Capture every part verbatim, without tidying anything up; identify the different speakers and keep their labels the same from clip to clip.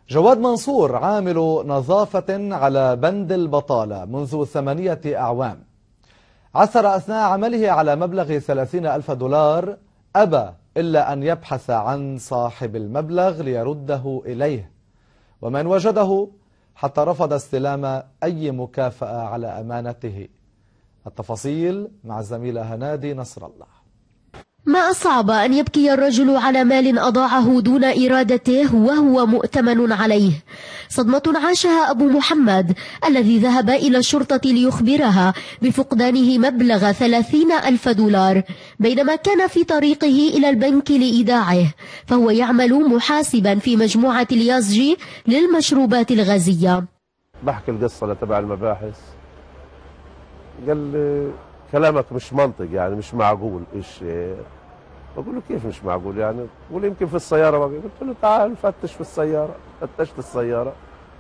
Speaker 1: جواد منصور عامل نظافة على بند البطالة منذ ثمانية أعوام، عثر أثناء عمله على مبلغ ثلاثين ألف دولار، أبى إلا أن يبحث عن صاحب المبلغ ليرده إليه، ومن وجده حتى رفض استلام أي مكافأة على أمانته. التفاصيل مع الزميلة هنادي نصر الله.
Speaker 2: ما أصعب أن يبكي الرجل على مال أضاعه دون إرادته وهو مؤتمن عليه. صدمة عاشها أبو محمد الذي ذهب إلى الشرطة ليخبرها بفقدانه مبلغ ثلاثين ألف دولار بينما كان في طريقه إلى البنك لإيداعه، فهو يعمل محاسبا في مجموعة اليازجي للمشروبات الغازية.
Speaker 3: بحكي القصة لتبع المباحث، قال لي كلامك مش منطق، يعني مش معقول. ايش؟ بقول له كيف مش معقول يعني؟ بقول يمكن في السيارة بقى. قلت له تعال فتش في السيارة. فتشت السيارة،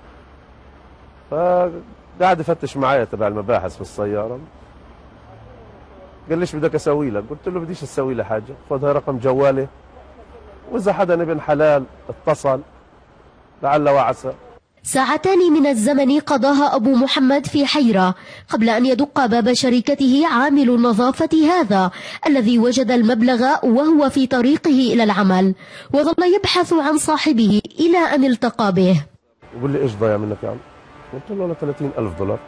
Speaker 3: فقاعد يفتش معايا تبع المباحث في السيارة. قال ليش بدك اسوي لك؟ قلت له بديش اسوي له حاجة، خذ هاي رقم جوالي، واذا حدا ابن حلال اتصل لعل وعسى.
Speaker 2: ساعتان من الزمن قضاها أبو محمد في حيرة قبل أن يدق باب شركته عامل النظافة هذا الذي وجد المبلغ وهو في طريقه إلى العمل، وظل يبحث عن صاحبه إلى أن التقى به.
Speaker 3: يقول لي إيش ضايع منك يا عم؟ قلت له ثلاثين ألف دولار.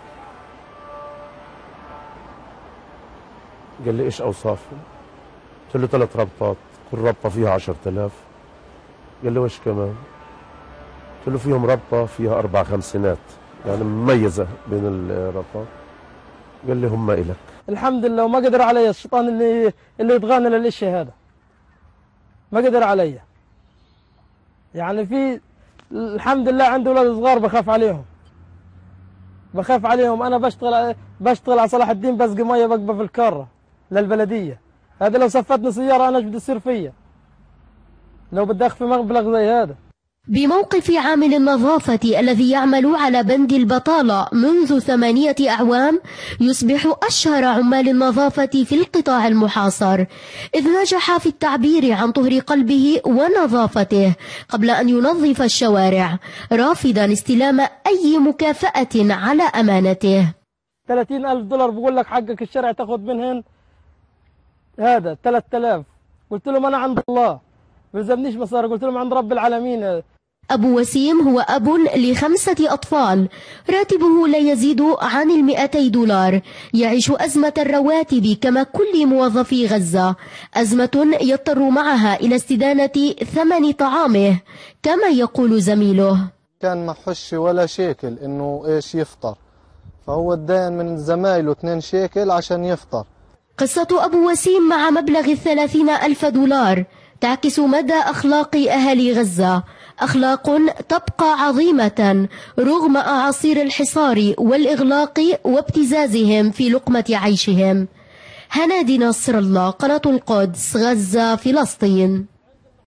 Speaker 3: قال لي إيش أوصافه؟ قلت له ثلاث ربطات، كل ربطة فيها عشرة آلاف. قال لي وإيش كمان؟ قلت له فيهم ربطة فيها أربع خمسينات، يعني مميزة بين الربطات. قال لي هم إلك.
Speaker 4: الحمد لله، وما قدر علي الشيطان اللي اللي يطغانا للإشي هذا، ما قدر علي. يعني في الحمد لله عندي أولاد صغار بخاف عليهم، بخاف عليهم. أنا بشتغل بشتغل على صلاح الدين، بسقي مية بقبة في الكارة للبلدية. هذا لو سفتني سيارة أنا إيش بده يصير فيا لو بدي أخفي مبلغ زي هذا؟
Speaker 2: بموقف عامل النظافة الذي يعمل على بند البطالة منذ ثمانية أعوام، يصبح أشهر عمال النظافة في القطاع المحاصر، إذ نجح في التعبير عن طهر قلبه ونظافته قبل أن ينظف الشوارع، رافضا استلام أي مكافأة على أمانته.
Speaker 4: ثلاثين ألف دولار بقول لك حقك الشرع تاخذ منهن هذا ثلاثة آلاف. قلت لهم أنا عند الله ما يلزمنيش مصاري، قلت لهم عند رب العالمين.
Speaker 2: أبو وسيم هو أب لخمسة أطفال، راتبه لا يزيد عن المئتي دولار، يعيش أزمة الرواتب كما كل موظفي غزة، أزمة يضطر معها إلى استدانة ثمن طعامه كما يقول زميله.
Speaker 5: كان ما حش ولا شيكل إنه إيش يفطر، فهو ادان من زمايله اثنين شيكل عشان يفطر.
Speaker 2: قصة أبو وسيم مع مبلغ الثلاثين ألف دولار تعكس مدى أخلاق أهالي غزة، أخلاق تبقى عظيمة رغم أعاصير الحصار والإغلاق وابتزازهم في لقمة عيشهم. هنادي نصر الله، قناة القدس، غزة، فلسطين.